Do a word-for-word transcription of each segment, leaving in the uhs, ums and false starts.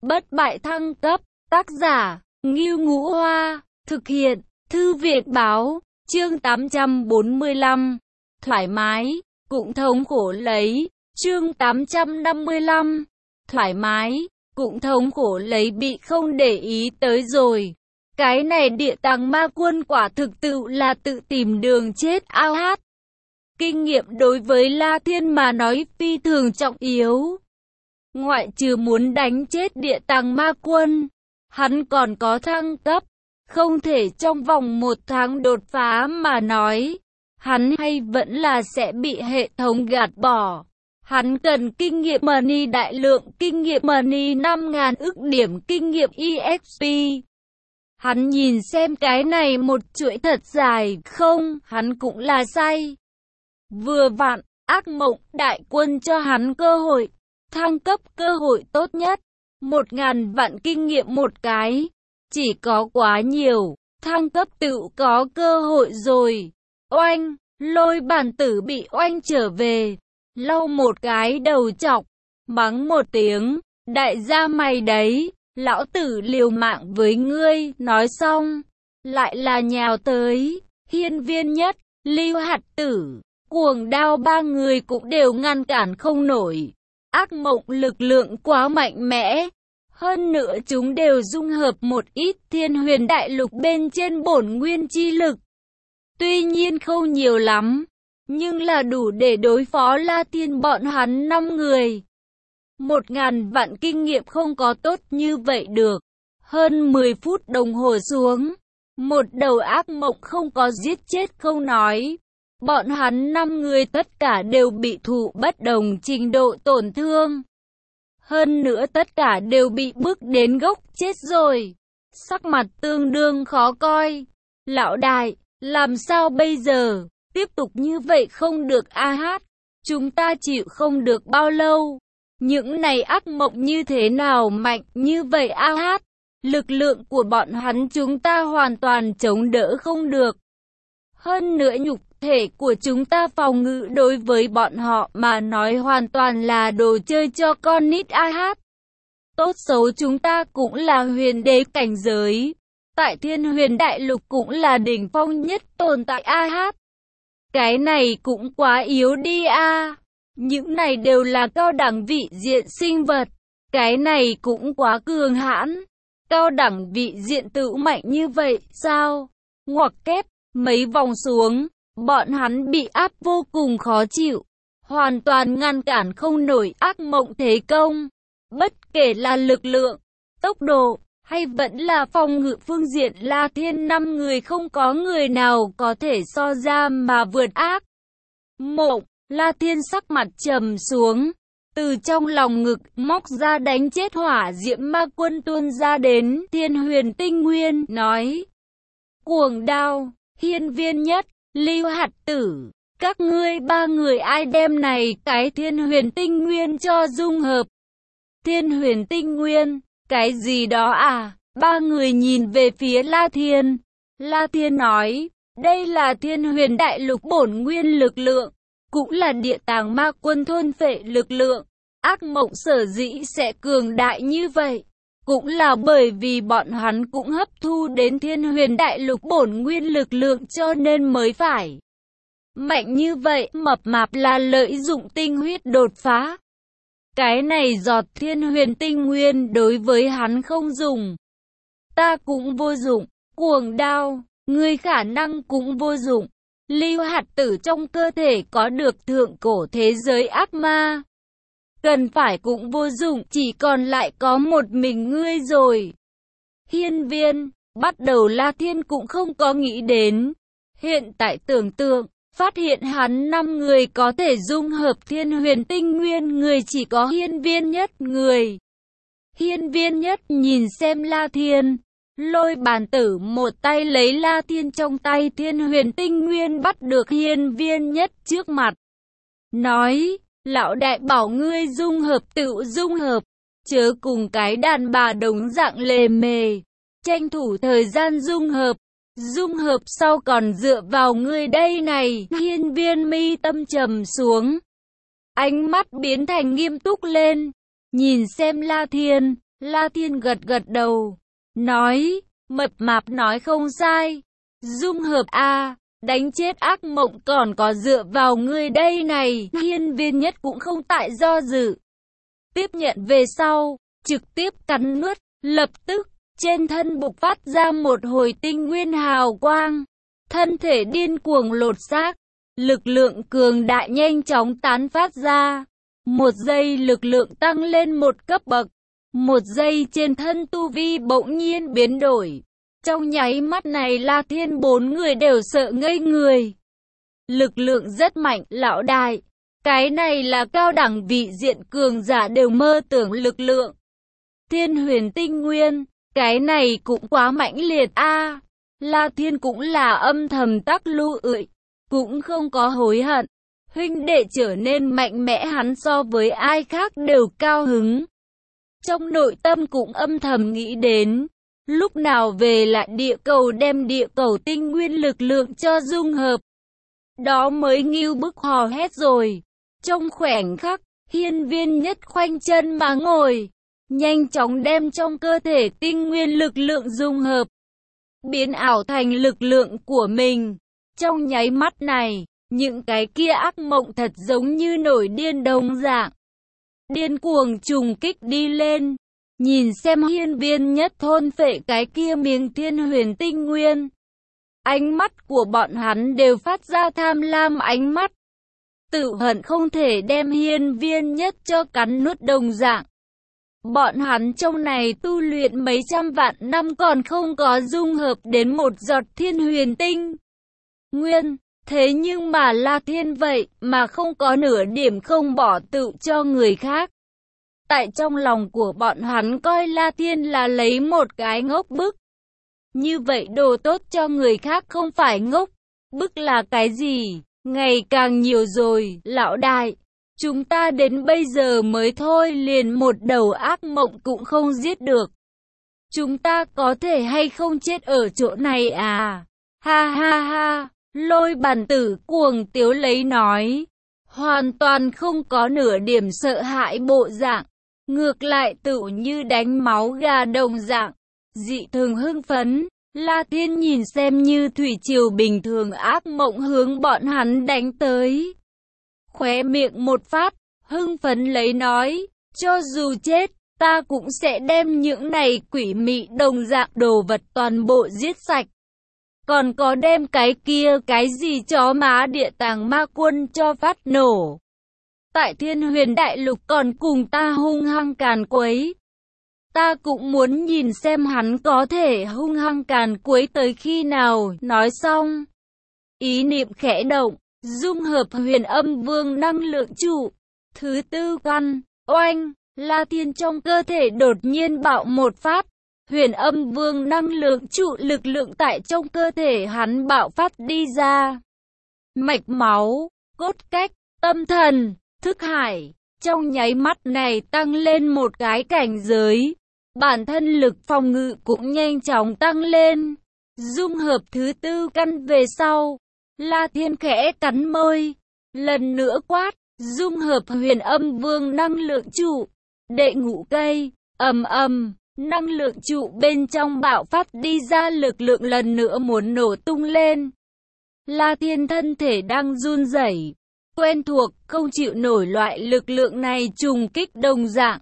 Bất bại thăng cấp, tác giả, Ngưu Ngũ Hoa, thực hiện, Thư viện Báo, chương tám trăm bốn mươi lăm, thoải mái, cũng thống khổ lấy, chương tám trăm năm mươi lăm, thoải mái, cũng thống khổ lấy bị không để ý tới rồi. Cái này địa tàng ma quân quả thực tự là tự tìm đường chết ao hát. Kinh nghiệm đối với La Thiên mà nói phi thường trọng yếu. Ngoại trừ muốn đánh chết địa tàng ma quân, hắn còn có thăng cấp. Không thể trong vòng một tháng đột phá mà nói, hắn hay vẫn là sẽ bị hệ thống gạt bỏ. Hắn cần kinh nghiệm money đại lượng, kinh nghiệm money năm nghìn ức điểm kinh nghiệm e ích pê. Hắn nhìn xem cái này một chuỗi thật dài, không, hắn cũng là say. Vừa vặn, ác mộng đại quân cho hắn cơ hội, thăng cấp cơ hội tốt nhất. Một ngàn vạn kinh nghiệm một cái, chỉ có quá nhiều, thăng cấp tự có cơ hội rồi. Oanh, lôi bản tử bị oanh trở về, lau một cái đầu chọc, mắng một tiếng, đại gia mày đấy, lão tử liều mạng với ngươi, nói xong, lại là nhào tới, hiên viên nhất, lưu hạt tử, cuồng đao ba người cũng đều ngăn cản không nổi. Ác mộng lực lượng quá mạnh mẽ, hơn nữa chúng đều dung hợp một ít thiên huyền đại lục bên trên bổn nguyên chi lực. Tuy nhiên không nhiều lắm, nhưng là đủ để đối phó La Thiên bọn hắn năm người. Một ngàn vạn kinh nghiệm không có tốt như vậy được. Hơn mười phút đồng hồ xuống, một đầu ác mộng không có giết chết không nói. Bọn hắn năm người tất cả đều bị thụ bất đồng trình độ tổn thương. Hơn nữa tất cả đều bị bức đến gốc chết rồi. Sắc mặt tương đương khó coi. Lão đại, làm sao bây giờ? Tiếp tục như vậy không được a hát. Chúng ta chịu không được bao lâu. Những này ác mộng như thế nào mạnh như vậy a hát. Lực lượng của bọn hắn chúng ta hoàn toàn chống đỡ không được. Hơn nữa nhục thể của chúng ta phòng ngự đối với bọn họ mà nói hoàn toàn là đồ chơi cho con nít a hát. Tốt xấu chúng ta cũng là huyền đế cảnh giới. Tại thiên huyền đại lục cũng là đỉnh phong nhất tồn tại a hát. Cái này cũng quá yếu đi a. Những này đều là cao đẳng vị diện sinh vật. Cái này cũng quá cường hãn. Cao đẳng vị diện tự mạnh như vậy sao? Ngoặc kép, mấy vòng xuống, bọn hắn bị áp vô cùng khó chịu. Hoàn toàn ngăn cản không nổi ác mộng thế công. Bất kể là lực lượng, tốc độ, hay vẫn là phòng ngự phương diện La Thiên năm người không có người nào có thể so ra mà vượt ác mộng. La Thiên sắc mặt trầm xuống, từ trong lòng ngực móc ra đánh chết hỏa diễm ma quân tuôn ra đến thiên huyền tinh nguyên, nói: cuồng đao, hiên viên nhất, lưu hạt tử, các ngươi ba người ai đem này cái thiên huyền tinh nguyên cho dung hợp? Thiên huyền tinh nguyên, cái gì đó à? Ba người nhìn về phía La Thiên. La Thiên nói, đây là thiên huyền đại lục bổn nguyên lực lượng, cũng là địa tàng ma quân thôn phệ lực lượng. Ác mộng sở dĩ sẽ cường đại như vậy, cũng là bởi vì bọn hắn cũng hấp thu đến thiên huyền đại lục bổn nguyên lực lượng cho nên mới phải mạnh như vậy. Mập mạp là lợi dụng tinh huyết đột phá. Cái này giọt thiên huyền tinh nguyên đối với hắn không dùng. Ta cũng vô dụng. Cuồng đao, ngươi khả năng cũng vô dụng. Lưu hạt tử trong cơ thể có được thượng cổ thế giới ác ma. Cần phải cũng vô dụng, chỉ còn lại có một mình ngươi rồi. Hiên viên, bắt đầu La Thiên cũng không có nghĩ đến. Hiện tại tưởng tượng, phát hiện hắn năm người có thể dung hợp thiên huyền tinh nguyên, người chỉ có hiên viên nhất người. Hiên viên nhất nhìn xem La Thiên, lôi bàn tử một tay lấy La Thiên trong tay thiên huyền tinh nguyên bắt được hiên viên nhất trước mặt. Nói, lão đại bảo ngươi dung hợp tự dung hợp, chớ cùng cái đàn bà đống dạng lề mề, tranh thủ thời gian dung hợp. Dung hợp sau còn dựa vào ngươi đây này. Hiên viên mi tâm trầm xuống, ánh mắt biến thành nghiêm túc lên, nhìn xem La Thiên, La Thiên gật gật đầu, nói, mập mạp nói không sai. Dung hợp a, đánh chết ác mộng còn có dựa vào ngươi đây này. Hiên Viên Nhất cũng không tại do dự. Tiếp nhận về sau, trực tiếp cắn nuốt, lập tức, trên thân bộc phát ra một hồi tinh nguyên hào quang. Thân thể điên cuồng lột xác, lực lượng cường đại nhanh chóng tán phát ra. Một giây lực lượng tăng lên một cấp bậc, một giây trên thân tu vi bỗng nhiên biến đổi. Trong nháy mắt này La Thiên bốn người đều sợ ngây người. Lực lượng rất mạnh, lão đại. Cái này là cao đẳng vị diện cường giả đều mơ tưởng lực lượng. Thiên huyền tinh nguyên, cái này cũng quá mãnh liệt a. À, La Thiên cũng là âm thầm tắc lưu ưỡi, cũng không có hối hận. Huynh đệ trở nên mạnh mẽ hắn so với ai khác đều cao hứng. Trong nội tâm cũng âm thầm nghĩ đến, lúc nào về lại địa cầu đem địa cầu tinh nguyên lực lượng cho dung hợp. Đó mới ngưu bức hò hét rồi. Trong khoảnh khắc, Hiên Viên Nhất khoanh chân mà ngồi, nhanh chóng đem trong cơ thể tinh nguyên lực lượng dung hợp, biến ảo thành lực lượng của mình. Trong nháy mắt này, những cái kia ác mộng thật giống như nổi điên đồng dạng, điên cuồng trùng kích đi lên. Nhìn xem Hiên Viên Nhất thôn phệ cái kia miếng thiên huyền tinh nguyên, ánh mắt của bọn hắn đều phát ra tham lam ánh mắt, tự hận không thể đem Hiên Viên Nhất cho cắn nuốt đồng dạng. Bọn hắn trong này tu luyện mấy trăm vạn năm còn không có dung hợp đến một giọt thiên huyền tinh nguyên. Thế nhưng mà La Thiên vậy mà không có nửa điểm không bỏ tự cho người khác. Tại trong lòng của bọn hắn coi La Thiên là lấy một cái ngốc bức. Như vậy đồ tốt cho người khác không phải ngốc, bức là cái gì? Ngày càng nhiều rồi, lão đại. Chúng ta đến bây giờ mới thôi liền một đầu ác mộng cũng không giết được. Chúng ta có thể hay không chết ở chỗ này à? Ha ha ha, Lôi Bàn Tử cuồng tiếu lấy nói. Hoàn toàn không có nửa điểm sợ hãi bộ dạng. Ngược lại tự như đánh máu gà đồng dạng. Dị thường hưng phấn. La Thiên nhìn xem như thủy triều bình thường ác mộng hướng bọn hắn đánh tới. Khóe miệng một phát, hưng phấn lấy nói, cho dù chết, ta cũng sẽ đem những này quỷ mị đồng dạng đồ vật toàn bộ giết sạch. Còn có đem cái kia cái gì chó má địa tàng ma quân cho phát nổ. Tại Thiên Huyền Đại Lục còn cùng ta hung hăng càn quấy. Ta cũng muốn nhìn xem hắn có thể hung hăng càn quấy tới khi nào. Nói xong, ý niệm khẽ động, dung hợp huyền âm vương năng lượng trụ. Thứ tư căn, oanh, La Thiên trong cơ thể đột nhiên bạo một phát. Huyền âm vương năng lượng trụ lực lượng tại trong cơ thể hắn bạo phát đi ra. Mạch máu, cốt cách, tâm thần, thức hải, trong nháy mắt này tăng lên một cái cảnh giới. Bản thân lực phòng ngự cũng nhanh chóng tăng lên. Dung hợp thứ tư căn về sau, La Thiên khẽ cắn môi, lần nữa quát, dung hợp huyền âm vương năng lượng trụ. Đệ ngũ cây, ầm ầm, năng lượng trụ bên trong bạo phát đi ra lực lượng lần nữa muốn nổ tung lên. La Thiên thân thể đang run rẩy, quen thuộc, không chịu nổi loại lực lượng này trùng kích đồng dạng.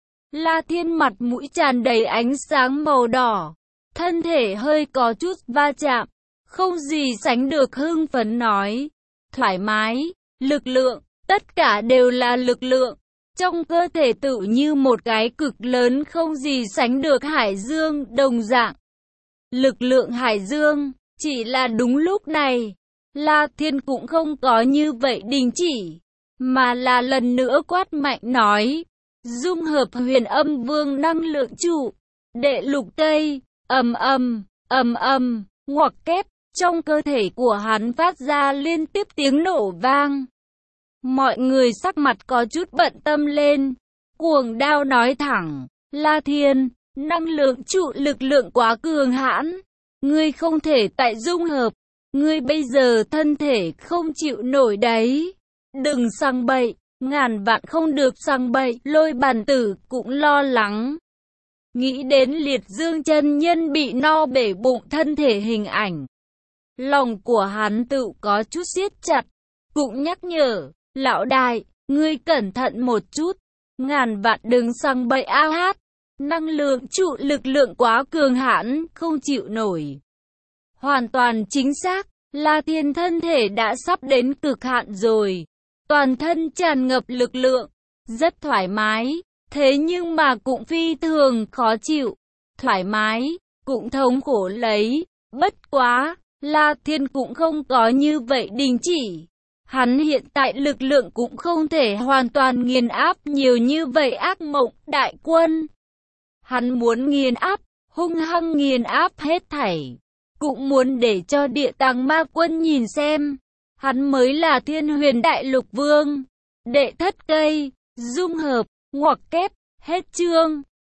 La Thiên mặt mũi tràn đầy ánh sáng màu đỏ, thân thể hơi có chút va chạm, không gì sánh được hưng phấn nói, thoải mái, lực lượng, tất cả đều là lực lượng. Trong cơ thể tự như một cái cực lớn không gì sánh được hải dương đồng dạng. Lực lượng hải dương, chỉ là đúng lúc này, La Thiên cũng không có như vậy đình chỉ, mà là lần nữa quát mạnh nói, dung hợp huyền âm vương năng lượng trụ, đệ lục cây, ầm ầm, ầm ầm, ngoặc kép, trong cơ thể của hắn phát ra liên tiếp tiếng nổ vang. Mọi người sắc mặt có chút bận tâm lên, cuồng đao nói thẳng, La Thiên, năng lượng trụ lực lượng quá cường hãn, ngươi không thể tại dung hợp, ngươi bây giờ thân thể không chịu nổi đấy, đừng sang bậy, ngàn vạn không được sang bậy. Lôi Bàn Tử cũng lo lắng, Nghĩ đến Liệt Dương chân nhân bị no bể bụng thân thể hình ảnh, lòng của hắn tự có chút siết chặt, cũng nhắc nhở, lão đại, ngươi cẩn thận một chút, ngàn vạn đừng sang bậy a hát, năng lượng trụ lực lượng quá cường hãn, không chịu nổi. Hoàn toàn chính xác, La Thiên thân thể đã sắp đến cực hạn rồi, toàn thân tràn ngập lực lượng, rất thoải mái, thế nhưng mà cũng phi thường khó chịu, thoải mái, cũng thống khổ lấy, bất quá, La Thiên cũng không có như vậy đình chỉ. Hắn hiện tại lực lượng cũng không thể hoàn toàn nghiền áp nhiều như vậy ác mộng đại quân. Hắn muốn nghiền áp, hung hăng nghiền áp hết thảy. Cũng muốn để cho địa tàng ma quân nhìn xem. Hắn mới là Thiên Huyền Đại Lục Vương. Đệ thất cây, dung hợp, ngoặc kép, hết chương.